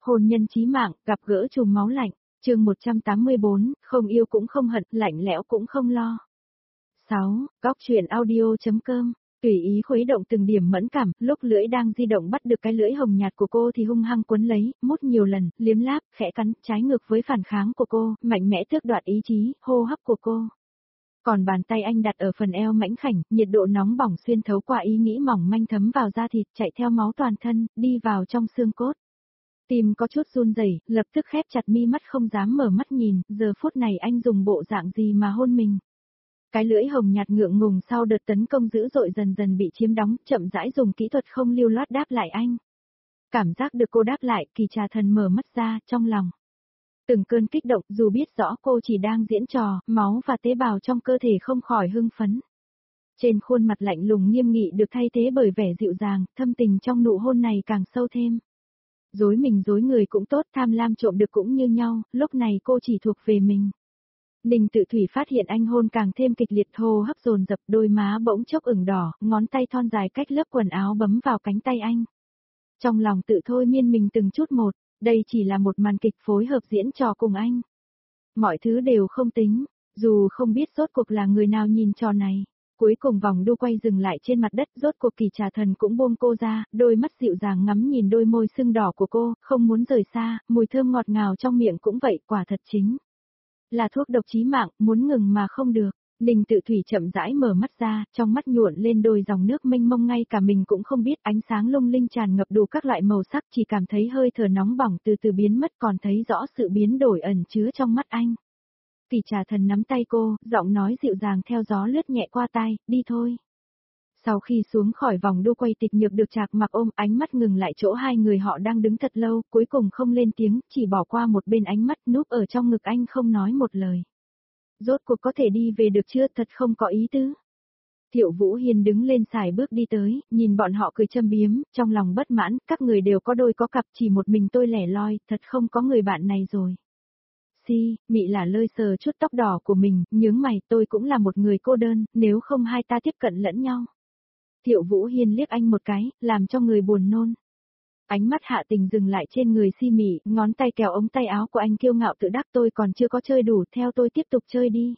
Hôn nhân chí mạng, gặp gỡ trùm máu lạnh, chương 184, không yêu cũng không hận, lạnh lẽo cũng không lo. 6. Góc truyện audio.com. Tùy ý khuấy động từng điểm mẫn cảm, lúc lưỡi đang di động bắt được cái lưỡi hồng nhạt của cô thì hung hăng quấn lấy, mút nhiều lần, liếm láp, khẽ cắn, trái ngược với phản kháng của cô, mạnh mẽ tước đoạt ý chí, hô hấp của cô. Còn bàn tay anh đặt ở phần eo mảnh khảnh, nhiệt độ nóng bỏng xuyên thấu qua ý nghĩ mỏng manh thấm vào da thịt, chạy theo máu toàn thân, đi vào trong xương cốt. Tim có chút run rẩy, lập tức khép chặt mi mắt không dám mở mắt nhìn, giờ phút này anh dùng bộ dạng gì mà hôn mình. Cái lưỡi hồng nhạt ngượng ngùng sau đợt tấn công dữ dội dần dần bị chiếm đóng, chậm rãi dùng kỹ thuật không lưu loát đáp lại anh. Cảm giác được cô đáp lại, Kỳ Trà Thần mở mắt ra, trong lòng. Từng cơn kích động, dù biết rõ cô chỉ đang diễn trò, máu và tế bào trong cơ thể không khỏi hưng phấn. Trên khuôn mặt lạnh lùng nghiêm nghị được thay thế bởi vẻ dịu dàng, thâm tình trong nụ hôn này càng sâu thêm. Dối mình dối người cũng tốt, tham lam trộm được cũng như nhau, lúc này cô chỉ thuộc về mình. Ninh Tự Thủy phát hiện anh hôn càng thêm kịch liệt, hô hấp dồn dập, đôi má bỗng chốc ửng đỏ, ngón tay thon dài cách lớp quần áo bấm vào cánh tay anh. Trong lòng tự thôi miên mình từng chút một, đây chỉ là một màn kịch phối hợp diễn trò cùng anh. Mọi thứ đều không tính, dù không biết rốt cuộc là người nào nhìn trò này. Cuối cùng vòng đu quay dừng lại trên mặt đất, rốt cuộc Kỳ Trà Thần cũng buông cô ra, đôi mắt dịu dàng ngắm nhìn đôi môi sưng đỏ của cô, không muốn rời xa, mùi thơm ngọt ngào trong miệng cũng vậy, quả thật chính là thuốc độc chí mạng, muốn ngừng mà không được. Ninh Tự Thủy chậm rãi mở mắt ra, trong mắt nhuộn lên đôi dòng nước mênh mông, ngay cả mình cũng không biết, ánh sáng lung linh tràn ngập đủ các loại màu sắc, chỉ cảm thấy hơi thở nóng bỏng từ từ biến mất, còn thấy rõ sự biến đổi ẩn chứa trong mắt anh. Kỳ Trà Thần nắm tay cô, giọng nói dịu dàng theo gió lướt nhẹ qua tai, đi thôi. Sau khi xuống khỏi vòng đu quay, Tịch Nhược được Trạc Mặc ôm, ánh mắt ngừng lại chỗ hai người họ đang đứng thật lâu, cuối cùng không lên tiếng, chỉ bỏ qua một bên ánh mắt, núp ở trong ngực anh không nói một lời. Rốt cuộc có thể đi về được chưa, thật không có ý tứ. Thiệu Vũ Hiên đứng lên sải bước đi tới, nhìn bọn họ cười châm biếm, trong lòng bất mãn, các người đều có đôi có cặp, chỉ một mình tôi lẻ loi, thật không có người bạn này rồi. Mị là lơi sờ chút tóc đỏ của mình, nhướng mày, tôi cũng là một người cô đơn, nếu không hai ta tiếp cận lẫn nhau. Thiệu Vũ Hiên liếc anh một cái, làm cho người buồn nôn. Ánh mắt Hạ Tình dừng lại trên người Mị, ngón tay kéo ống tay áo của anh kiêu ngạo tự đắc, tôi còn chưa có chơi đủ, theo tôi tiếp tục chơi đi.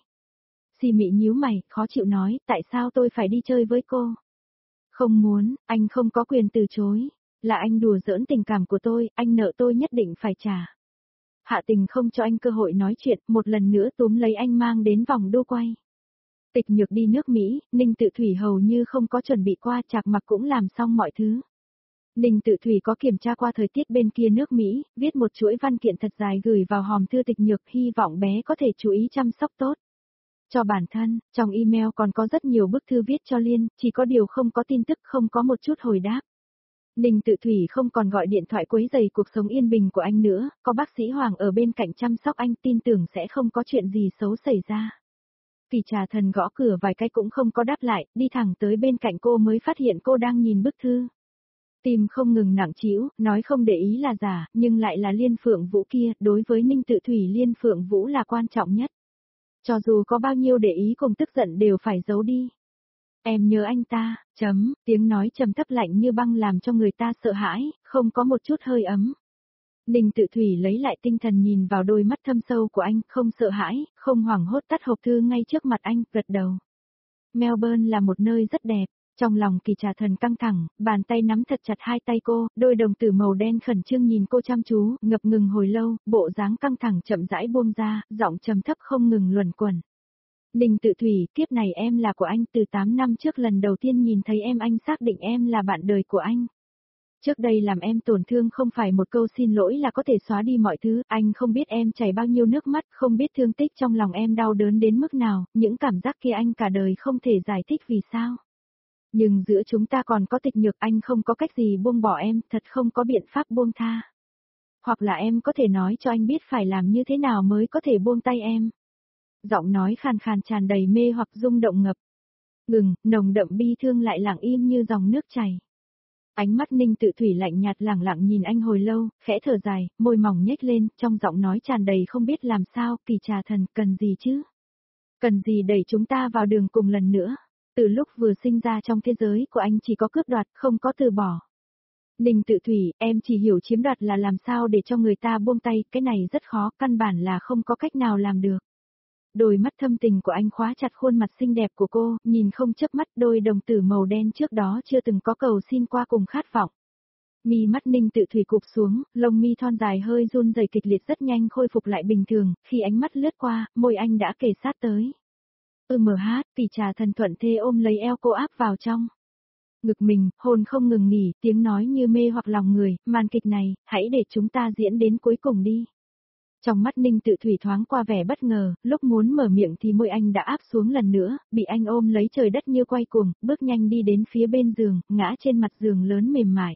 Mị nhíu mày, khó chịu nói, tại sao tôi phải đi chơi với cô? Không muốn, anh không có quyền từ chối. Là anh đùa giỡn tình cảm của tôi, anh nợ tôi nhất định phải trả. Hạ Tình không cho anh cơ hội nói chuyện, một lần nữa túm lấy anh mang đến vòng đu quay. Tịch Nhược đi nước Mỹ, Ninh Tự Thủy hầu như không có chuẩn bị qua, Trạc Mặc cũng làm xong mọi thứ. Ninh Tự Thủy có kiểm tra qua thời tiết bên kia nước Mỹ, viết một chuỗi văn kiện thật dài gửi vào hòm thư Tịch Nhược, hy vọng bé có thể chú ý chăm sóc tốt cho bản thân, trong email còn có rất nhiều bức thư viết cho Liên, chỉ có điều không có tin tức, không có một chút hồi đáp. Ninh Tự Thủy không còn gọi điện thoại quấy rầy cuộc sống yên bình của anh nữa, có bác sĩ Hoàng ở bên cạnh chăm sóc anh, tin tưởng sẽ không có chuyện gì xấu xảy ra. Kỳ Trà Thần gõ cửa vài cái cũng không có đáp lại, đi thẳng tới bên cạnh cô mới phát hiện cô đang nhìn bức thư. Tim không ngừng nặng trĩu, nói không để ý là giả, nhưng lại là Liên Phượng Vũ kia, đối với Ninh Tự Thủy Liên Phượng Vũ là quan trọng nhất. Cho dù có bao nhiêu để ý cùng tức giận đều phải giấu đi. Em nhớ anh ta, tiếng nói trầm thấp lạnh như băng làm cho người ta sợ hãi, không có một chút hơi ấm. Ninh Tự Thủy lấy lại tinh thần nhìn vào đôi mắt thâm sâu của anh, không sợ hãi, không hoảng hốt, tắt hộp thư ngay trước mặt anh, gật đầu. Melbourne là một nơi rất đẹp, trong lòng Kỳ Trà Thần căng thẳng, bàn tay nắm thật chặt hai tay cô, đôi đồng tử màu đen khẩn trương nhìn cô chăm chú, ngập ngừng hồi lâu, bộ dáng căng thẳng chậm rãi buông ra, giọng trầm thấp không ngừng luẩn quẩn. Ninh Tự Thủy, kiếp này em là của anh, từ 8 năm trước lần đầu tiên nhìn thấy em anh xác định em là bạn đời của anh. Trước đây làm em tổn thương không phải một câu xin lỗi là có thể xóa đi mọi thứ, anh không biết em chảy bao nhiêu nước mắt, không biết thương tích trong lòng em đau đớn đến mức nào, những cảm giác kia anh cả đời không thể giải thích vì sao. Nhưng giữa chúng ta còn có Tịch Nhược, anh không có cách gì buông bỏ em, thật không có biện pháp buông tha. Hoặc là em có thể nói cho anh biết phải làm như thế nào mới có thể buông tay em. Giọng nói khàn khàn tràn đầy mê hoặc rung động ngập ngừng, nồng đậm bi thương lại lặng im như dòng nước chảy. Ánh mắt Ninh Tự Thủy lạnh nhạt lẳng lặng nhìn anh hồi lâu, khẽ thở dài, môi mỏng nhếch lên, trong giọng nói tràn đầy không biết làm sao, Kỳ Trà Thần, cần gì chứ? Cần gì đẩy chúng ta vào đường cùng lần nữa? Từ lúc vừa sinh ra trong thế giới của anh chỉ có cướp đoạt, không có từ bỏ. Ninh Tự Thủy, em chỉ hiểu chiếm đoạt là làm sao để cho người ta buông tay, cái này rất khó, căn bản là không có cách nào làm được. Đôi mắt thâm tình của anh khóa chặt khuôn mặt xinh đẹp của cô, nhìn không chớp mắt, đôi đồng tử màu đen trước đó chưa từng có cầu xin qua cùng khát vọng. Mi mắt Ninh Tự Thủy cụp xuống, lông mi thon dài hơi run rẩy kịch liệt rất nhanh khôi phục lại bình thường, khi ánh mắt lướt qua, môi anh đã kề sát tới. Kỳ Trà Thần thuận thê ôm lấy eo cô áp vào trong ngực mình, hồn không ngừng nghỉ, tiếng nói như mê hoặc lòng người, màn kịch này, hãy để chúng ta diễn đến cuối cùng đi. Trong mắt Ninh Tự Thủy thoáng qua vẻ bất ngờ, lúc muốn mở miệng thì môi anh đã áp xuống lần nữa, bị anh ôm lấy trời đất như quay cuồng, bước nhanh đi đến phía bên giường, ngã trên mặt giường lớn mềm mại.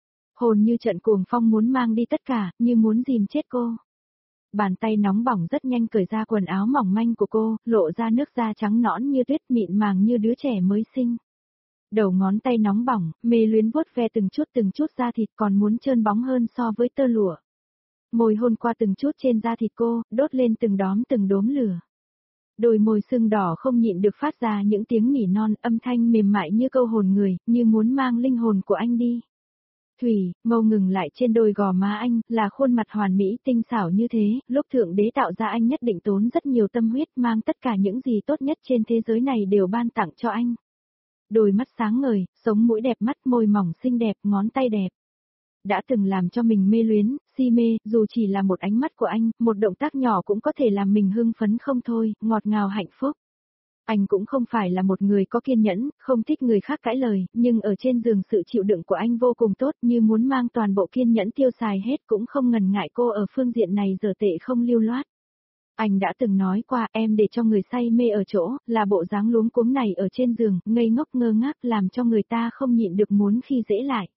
Hồn như trận cuồng phong muốn mang đi tất cả, như muốn dìm chết cô. Bàn tay nóng bỏng rất nhanh cởi ra quần áo mỏng manh của cô, lộ ra nước da trắng nõn như tuyết mịn màng như đứa trẻ mới sinh. Đầu ngón tay nóng bỏng, mê luyến vuốt ve từng chút da thịt còn muốn trơn bóng hơn so với tơ lụa. Môi hôn qua từng chút trên da thịt cô, đốt lên từng đốm lửa. Đôi môi sưng đỏ không nhịn được phát ra những tiếng nỉ non, âm thanh mềm mại như câu hồn người, như muốn mang linh hồn của anh đi. Thủy, mâu ngừng lại trên đôi gò má anh, là khuôn mặt hoàn mỹ tinh xảo như thế, lúc thượng đế tạo ra anh nhất định tốn rất nhiều tâm huyết, mang tất cả những gì tốt nhất trên thế giới này đều ban tặng cho anh. Đôi mắt sáng ngời, sống mũi đẹp, mắt môi mỏng xinh đẹp, ngón tay đẹp. Đã từng làm cho mình mê luyến, si mê, dù chỉ là một ánh mắt của anh, một động tác nhỏ cũng có thể làm mình hưng phấn không thôi, ngọt ngào hạnh phúc. Anh cũng không phải là một người có kiên nhẫn, không thích người khác cãi lời, nhưng ở trên giường sự chịu đựng của anh vô cùng tốt, như muốn mang toàn bộ kiên nhẫn tiêu xài hết, cũng không ngần ngại cô ở phương diện này dở tệ không lưu loát. Anh đã từng nói qua, em để cho người say mê ở chỗ, là bộ dáng luống cuống này ở trên giường, ngây ngốc ngơ ngác, làm cho người ta không nhịn được muốn khi dễ lại.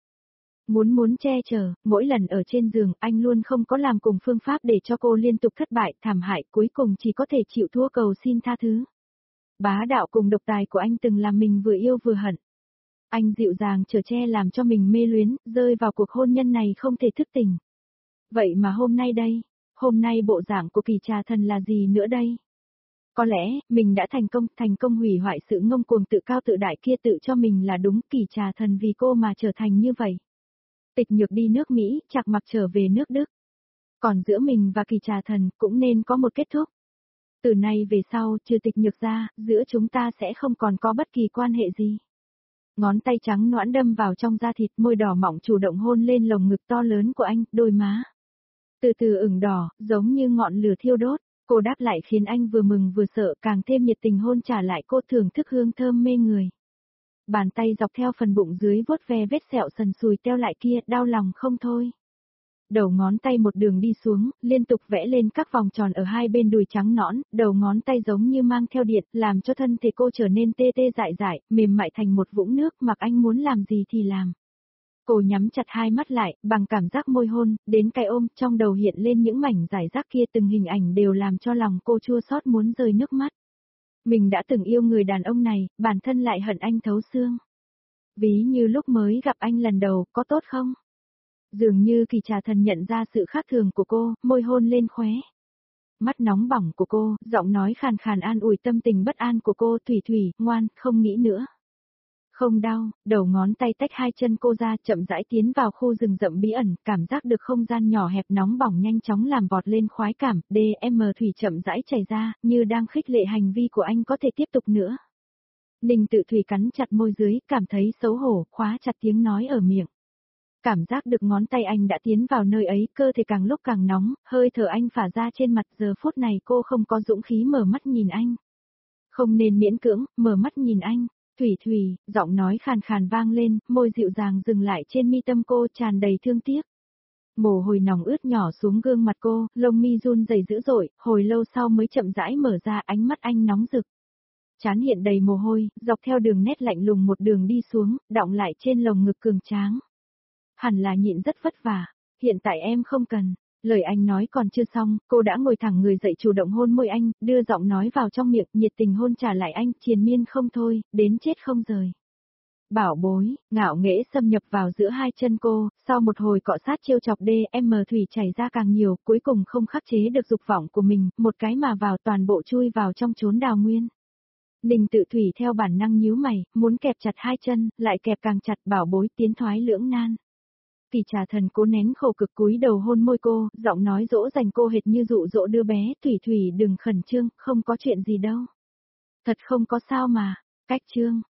Muốn che chở, mỗi lần ở trên giường, anh luôn không có làm cùng phương pháp để cho cô liên tục thất bại, thảm hại, cuối cùng chỉ có thể chịu thua cầu xin tha thứ. Bá đạo cùng độc tài của anh từng làm mình vừa yêu vừa hận. Anh dịu dàng chở che làm cho mình mê luyến, rơi vào cuộc hôn nhân này không thể thức tỉnh. Vậy mà hôm nay bộ dạng của Kỳ Trà Thần là gì nữa đây? Có lẽ, mình đã thành công hủy hoại sự ngông cuồng tự cao tự đại kia tự cho mình là đúng, Kỳ Trà Thần vì cô mà trở thành như vậy. Tịch Nhược đi nước Mỹ, Trạc Mặc trở về nước Đức. Còn giữa mình và Kỳ Trà Thần cũng nên có một kết thúc. Từ nay về sau, trừ Tịch Nhược ra, giữa chúng ta sẽ không còn có bất kỳ quan hệ gì. Ngón tay trắng nõn đâm vào trong da thịt, môi đỏ mọng chủ động hôn lên lồng ngực to lớn của anh, đôi má. Từ từ ửng đỏ, giống như ngọn lửa thiêu đốt, cô đáp lại khiến anh vừa mừng vừa sợ, càng thêm nhiệt tình hôn trả lại cô, thưởng thức hương thơm mê người. Bàn tay dọc theo phần bụng dưới vuốt ve vết sẹo sần sùi teo lại kia, đau lòng không thôi. Đầu ngón tay một đường đi xuống, liên tục vẽ lên các vòng tròn ở hai bên đùi trắng nõn, đầu ngón tay giống như mang theo điện, làm cho thân thể cô trở nên tê tê dại dại, mềm mại thành một vũng nước, mặc anh muốn làm gì thì làm. Cô nhắm chặt hai mắt lại, bằng cảm giác môi hôn, đến cái ôm, trong đầu hiện lên những mảnh giải rác kia, từng hình ảnh đều làm cho lòng cô chua xót muốn rơi nước mắt. Mình đã từng yêu người đàn ông này, bản thân lại hận anh thấu xương. Ví như lúc mới gặp anh lần đầu, có tốt không? Dường như Kỳ Trà Thần nhận ra sự khác thường của cô, môi hôn lên khóe. Mắt nóng bỏng của cô, giọng nói khàn khàn an ủi tâm tình bất an của cô, Thủy Thủy, ngoan, không nghĩ nữa. Không đau, đầu ngón tay tách hai chân cô ra, chậm rãi tiến vào khu rừng rậm bí ẩn, cảm giác được không gian nhỏ hẹp nóng bỏng nhanh chóng làm vọt lên khoái cảm, thủy chậm rãi chảy ra, như đang khích lệ hành vi của anh có thể tiếp tục nữa. Ninh Tự Thủy cắn chặt môi dưới, cảm thấy xấu hổ, khóa chặt tiếng nói ở miệng. Cảm giác được ngón tay anh đã tiến vào nơi ấy, cơ thể càng lúc càng nóng, hơi thở anh phả ra trên mặt, giờ phút này cô không có dũng khí mở mắt nhìn anh. Không nên miễn cưỡng, mở mắt nhìn anh. Thủy Thủy, giọng nói khàn khàn vang lên, môi dịu dàng dừng lại trên mi tâm cô, tràn đầy thương tiếc. Mồ hôi nóng ướt nhỏ xuống gương mặt cô, lông mi run rẩy dữ dội, hồi lâu sau mới chậm rãi mở ra, ánh mắt anh nóng rực. Trán hiện đầy mồ hôi, dọc theo đường nét lạnh lùng một đường đi xuống, đọng lại trên lồng ngực cường tráng. Hẳn là nhịn rất vất vả, hiện tại em không cần. Lời anh nói còn chưa xong, cô đã ngồi thẳng người dậy chủ động hôn môi anh, đưa giọng nói vào trong miệng, nhiệt tình hôn trả lại anh, triền miên không thôi, đến chết không rời. Bảo bối, ngạo nghễ xâm nhập vào giữa hai chân cô, sau một hồi cọ sát trêu chọc thủy chảy ra càng nhiều, cuối cùng không khắc chế được dục vọng của mình, một cái mà vào toàn bộ chui vào trong chốn đào nguyên. Ninh Tự Thủy theo bản năng nhíu mày, muốn kẹp chặt hai chân, lại kẹp càng chặt, bảo bối tiến thoái lưỡng nan. Kỳ Trà Thần cố nén khổ cực cúi đầu hôn môi cô, giọng nói dỗ dành cô hệt như dụ dỗ đứa bé, Thủy Thủy đừng khẩn trương, không có chuyện gì đâu. Thật không có sao mà, cách trương.